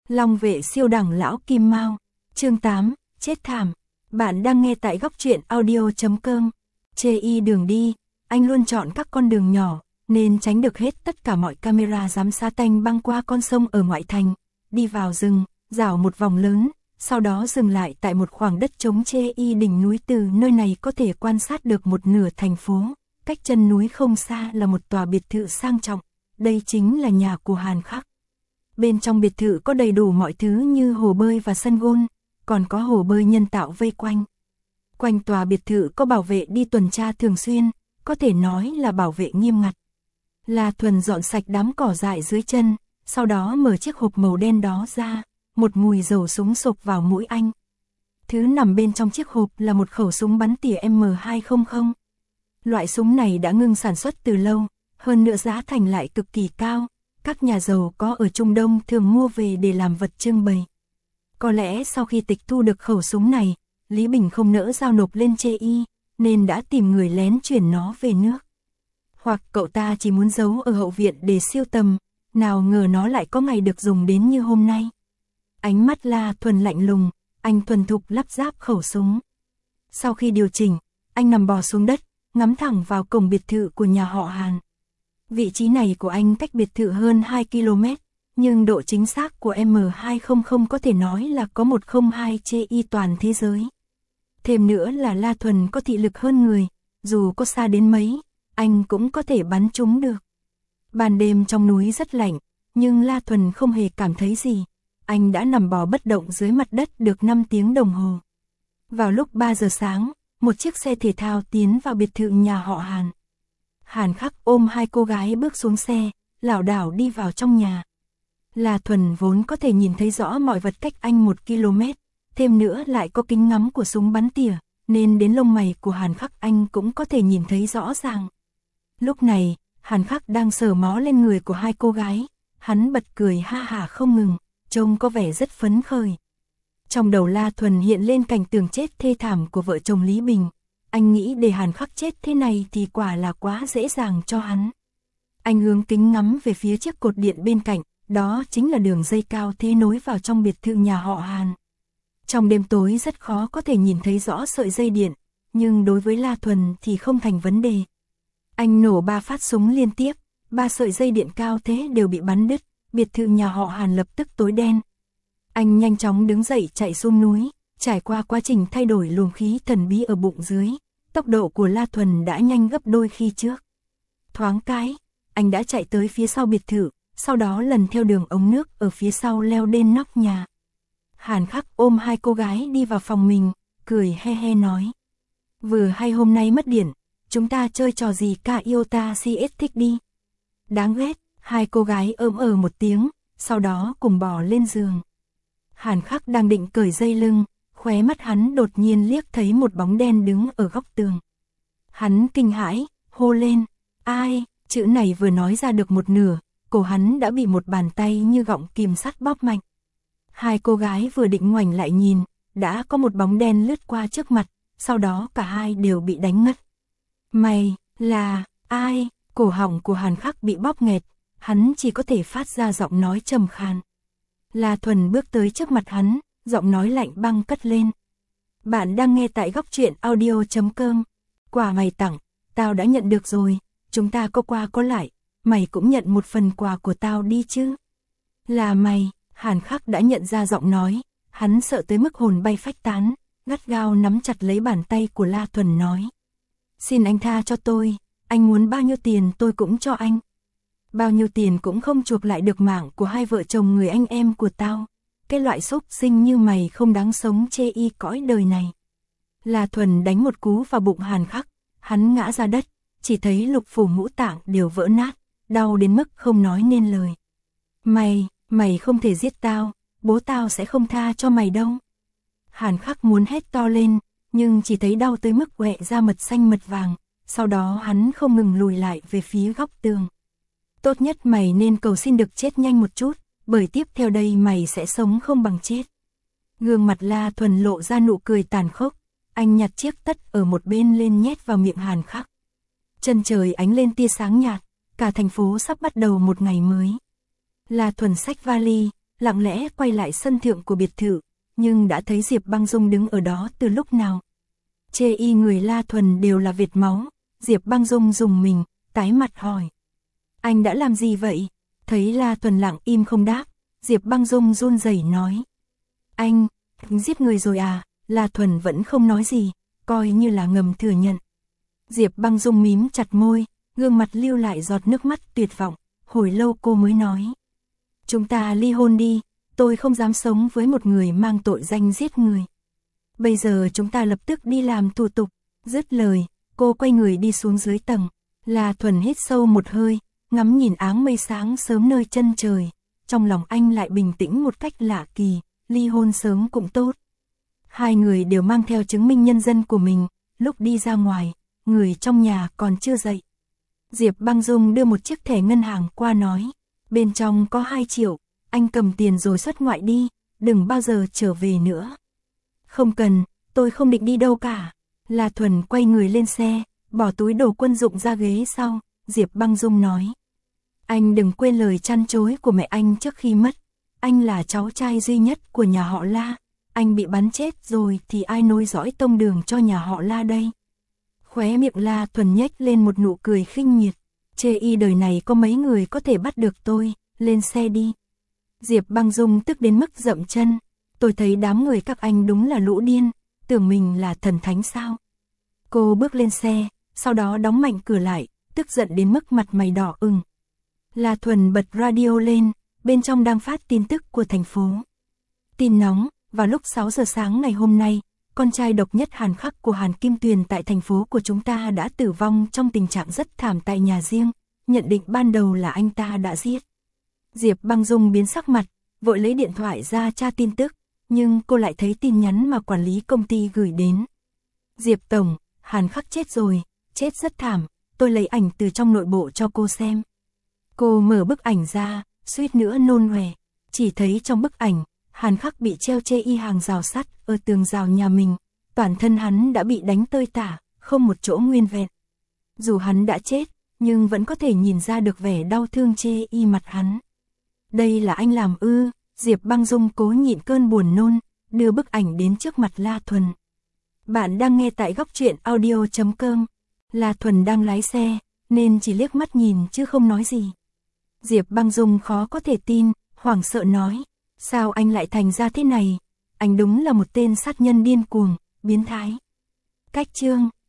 Long vệ siêu đẳng lão Kim Mao, chương 8, chết thảm. Bạn đang nghe tại góc truyện audio.com. Chê y đường đi, anh luôn chọn các con đường nhỏ, nên tránh được hết tất cả mọi camera giám sát. Anh băng qua con sông ở ngoại thành, đi vào rừng, dạo một vòng lớn, sau đó dừng lại tại một khoảng đất trống Chê y đỉnh núi. Từ nơi này có thể quan sát được một nửa thành phố, cách chân núi không xa là một tòa biệt thự sang trọng, đây chính là nhà của Hàn Khắc. Bên trong biệt thự có đầy đủ mọi thứ như hồ bơi và sân golf, còn có hồ bơi nhân tạo vây quanh. Quanh tòa biệt thự có bảo vệ đi tuần tra thường xuyên, có thể nói là bảo vệ nghiêm ngặt. La Thuần dọn sạch đám cỏ dại dưới chân, sau đó mở chiếc hộp màu đen đó ra, một mùi dầu súng sộc vào mũi anh. Thứ nằm bên trong chiếc hộp là một khẩu súng bắn tỉa M200. Loại súng này đã ngưng sản xuất từ lâu, hơn nữa giá thành lại cực kỳ cao. Các nhà giàu có ở Trung Đông thường mua về để làm vật trưng bày. Có lẽ sau khi tịch thu được khẩu súng này, Lý Bình không nỡ giao nộp lên Chê y, nên đã tìm người lén chuyển nó về nước. Hoặc cậu ta chỉ muốn giấu ở hậu viện để siêu tầm, nào ngờ nó lại có ngày được dùng đến như hôm nay. Ánh mắt La Thuần lạnh lùng, anh thuần thục lắp ráp khẩu súng. Sau khi điều chỉnh, anh nằm bò xuống đất, ngắm thẳng vào cổng biệt thự của nhà họ Hàn. Vị trí này của anh cách biệt thự hơn 2 km, nhưng độ chính xác của M200 có thể nói là có 102 Chê y toàn thế giới. Thêm nữa là La Thuần có thị lực hơn người, dù có xa đến mấy, anh cũng có thể bắn trúng được. Ban đêm trong núi rất lạnh, nhưng La Thuần không hề cảm thấy gì. Anh đã nằm bò bất động dưới mặt đất được 5 tiếng đồng hồ. Vào lúc 3 giờ sáng, một chiếc xe thể thao tiến vào biệt thự nhà họ Hàn. Hàn Khắc ôm hai cô gái bước xuống xe, lảo đảo đi vào trong nhà. La Thuần vốn có thể nhìn thấy rõ mọi vật cách anh 1 km, thêm nữa lại có kính ngắm của súng bắn tỉa, nên đến lông mày của Hàn Khắc anh cũng có thể nhìn thấy rõ ràng. Lúc này, Hàn Khắc đang sờ mó lên người của hai cô gái, hắn bật cười ha hả không ngừng, trông có vẻ rất phấn khởi. Trong đầu La Thuần hiện lên cảnh tượng chết thê thảm của vợ chồng Lý Bình. Anh nghĩ để Hàn Khắc chết thế này thì quả là quá dễ dàng cho hắn. Anh hướng kính ngắm về phía chiếc cột điện bên cạnh, đó chính là đường dây cao thế nối vào trong biệt thự nhà họ Hàn. Trong đêm tối rất khó có thể nhìn thấy rõ sợi dây điện, nhưng đối với La Thuần thì không thành vấn đề. Anh nổ 3 phát súng liên tiếp, 3 sợi dây điện cao thế đều bị bắn đứt, biệt thự nhà họ Hàn lập tức tối đen. Anh nhanh chóng đứng dậy chạy xuống núi, trải qua quá trình thay đổi luồng khí thần bí ở bụng dưới, tốc độ của La Thuần đã nhanh gấp đôi khi trước. Thoáng cái, anh đã chạy tới phía sau biệt thự, sau đó lần theo đường ống nước ở phía sau leo lên nóc nhà. Hàn Khắc ôm hai cô gái đi vào phòng mình, cười he he nói. Vừa hay hôm nay mất điện, chúng ta chơi trò gì cả Iota CS thích đi. Đáng ghét, hai cô gái ôm một tiếng, sau đó cùng bò lên giường. Hàn Khắc đang định cởi dây lưng, khóe mắt hắn đột nhiên liếc thấy một bóng đen đứng ở góc tường. Hắn kinh hãi, hô lên, ai, chữ này vừa nói ra được một nửa, cổ hắn đã bị một bàn tay như gọng kìm sắt bóp mạnh. Hai cô gái vừa định ngoảnh lại nhìn, đã có một bóng đen lướt qua trước mặt, sau đó cả hai đều bị đánh ngất. Mày, là, ai? Cổ họng của Hàn Khắc bị bóp nghẹt, hắn chỉ có thể phát ra giọng nói trầm khàn. La Thuần bước tới trước mặt hắn, giọng nói lạnh băng cất lên. Bạn đang nghe tại góc truyện audio.com. Quà mày tặng, tao đã nhận được rồi, chúng ta có qua có lại, mày cũng nhận một phần quà của tao đi chứ. Là mày, Hàn Khắc đã nhận ra giọng nói, hắn sợ tới mức hồn bay phách tán, gắt gao nắm chặt lấy bàn tay của La Thuần nói. Xin anh tha cho tôi, anh muốn bao nhiêu tiền tôi cũng cho anh. Bao nhiêu tiền cũng không chuộc lại được mạng của hai vợ chồng người anh em của tao. Cái loại xúc sinh như mày không đáng sống Chê y cõi đời này. La Thuần đánh một cú vào bụng Hàn Khắc, hắn ngã ra đất, chỉ thấy lục phủ ngũ tạng đều vỡ nát, đau đến mức không nói nên lời. Mày không thể giết tao, bố tao sẽ không tha cho mày đâu. Hàn Khắc muốn hét to lên, nhưng chỉ thấy đau tới mức quẹ ra mật xanh mật vàng, sau đó hắn không ngừng lùi lại về phía góc tường. Tốt nhất mày nên cầu xin được chết nhanh một chút, bởi tiếp theo đây mày sẽ sống không bằng chết. Gương mặt La Thuần lộ ra nụ cười tàn khốc, anh nhặt chiếc tất ở một bên lên nhét vào miệng Hàn Khắc. Chân trời ánh lên tia sáng nhạt, cả thành phố sắp bắt đầu một ngày mới. La Thuần xách vali, lặng lẽ quay lại sân thượng của biệt thự, nhưng đã thấy Diệp Băng Dung đứng ở đó từ lúc nào. Chê y người La Thuần đều là vệt máu, Diệp Băng Dung rùng mình, tái mặt hỏi. Anh đã làm gì vậy? Thấy La Thuần lặng im không đáp, Diệp Băng Dung run rẩy nói. Anh giết người rồi à? La Thuần vẫn không nói gì, coi như là ngầm thừa nhận. Diệp Băng Dung mím chặt môi, gương mặt lưu lại giọt nước mắt tuyệt vọng, hồi lâu cô mới nói. Chúng ta ly hôn đi, tôi không dám sống với một người mang tội danh giết người. Bây giờ chúng ta lập tức đi làm thủ tục. Dứt lời, cô quay người đi xuống dưới tầng. La Thuần hít sâu một hơi, ngắm nhìn áng mây sáng sớm nơi chân trời. Trong lòng anh lại bình tĩnh một cách lạ kỳ, ly hôn sớm cũng tốt. Hai người đều mang theo chứng minh nhân dân của mình, lúc đi ra ngoài, người trong nhà còn chưa dậy. Diệp Băng Dung đưa một chiếc thẻ ngân hàng qua nói, bên trong có 2 triệu, anh cầm tiền rồi xuất ngoại đi, đừng bao giờ trở về nữa. Không cần, tôi không định đi đâu cả. La Thuần quay người lên xe, bỏ túi đồ quân dụng ra ghế sau, Diệp Băng Dung nói. Anh đừng quên lời trăn trối của mẹ anh trước khi mất, anh là cháu trai duy nhất của nhà họ La, anh bị bắn chết rồi thì ai nối dõi tông đường cho nhà họ La đây? Khóe miệng La Thuần nhếch lên một nụ cười khinh miệt, chê y đời này có mấy người có thể bắt được tôi, lên xe đi. Diệp Băng Dung tức đến mức dậm chân, tôi thấy đám người các anh đúng là lũ điên, tưởng mình là thần thánh sao? Cô bước lên xe, sau đó đóng mạnh cửa lại, tức giận đến mức mặt mày đỏ ửng. La Thuần bật radio lên, bên trong đang phát tin tức của thành phố. Tin nóng, vào lúc 6 giờ sáng ngày hôm nay, con trai độc nhất Hàn Khắc của Hàn Kim Tuyền tại thành phố của chúng ta đã tử vong trong tình trạng rất thảm tại nhà riêng, nhận định ban đầu là anh ta đã giết. Diệp Băng Dung biến sắc mặt, vội lấy điện thoại ra tra tin tức, nhưng cô lại thấy tin nhắn mà quản lý công ty gửi đến. Diệp Tổng, Hàn Khắc chết rồi, chết rất thảm, tôi lấy ảnh từ trong nội bộ cho cô xem. Cô mở bức ảnh ra, suýt nữa nôn hoè, chỉ thấy trong bức ảnh, Hàn Khắc bị treo chê y hàng rào sắt ở tường rào nhà mình, toàn thân hắn đã bị đánh tơi tả, không một chỗ nguyên vẹn. Dù hắn đã chết, nhưng vẫn có thể nhìn ra được vẻ đau thương chê y mặt hắn. Đây là anh làm ư? Diệp Băng Dung cố nhịn cơn buồn nôn, đưa bức ảnh đến trước mặt La Thuần. Bạn đang nghe tại góc truyện audio.com. La Thuần đang lái xe, nên chỉ liếc mắt nhìn chứ không nói gì. Diệp Băng Dung khó có thể tin, hoảng sợ nói. Sao anh lại thành ra thế này? Anh đúng là một tên sát nhân điên cuồng, biến thái. Cách chương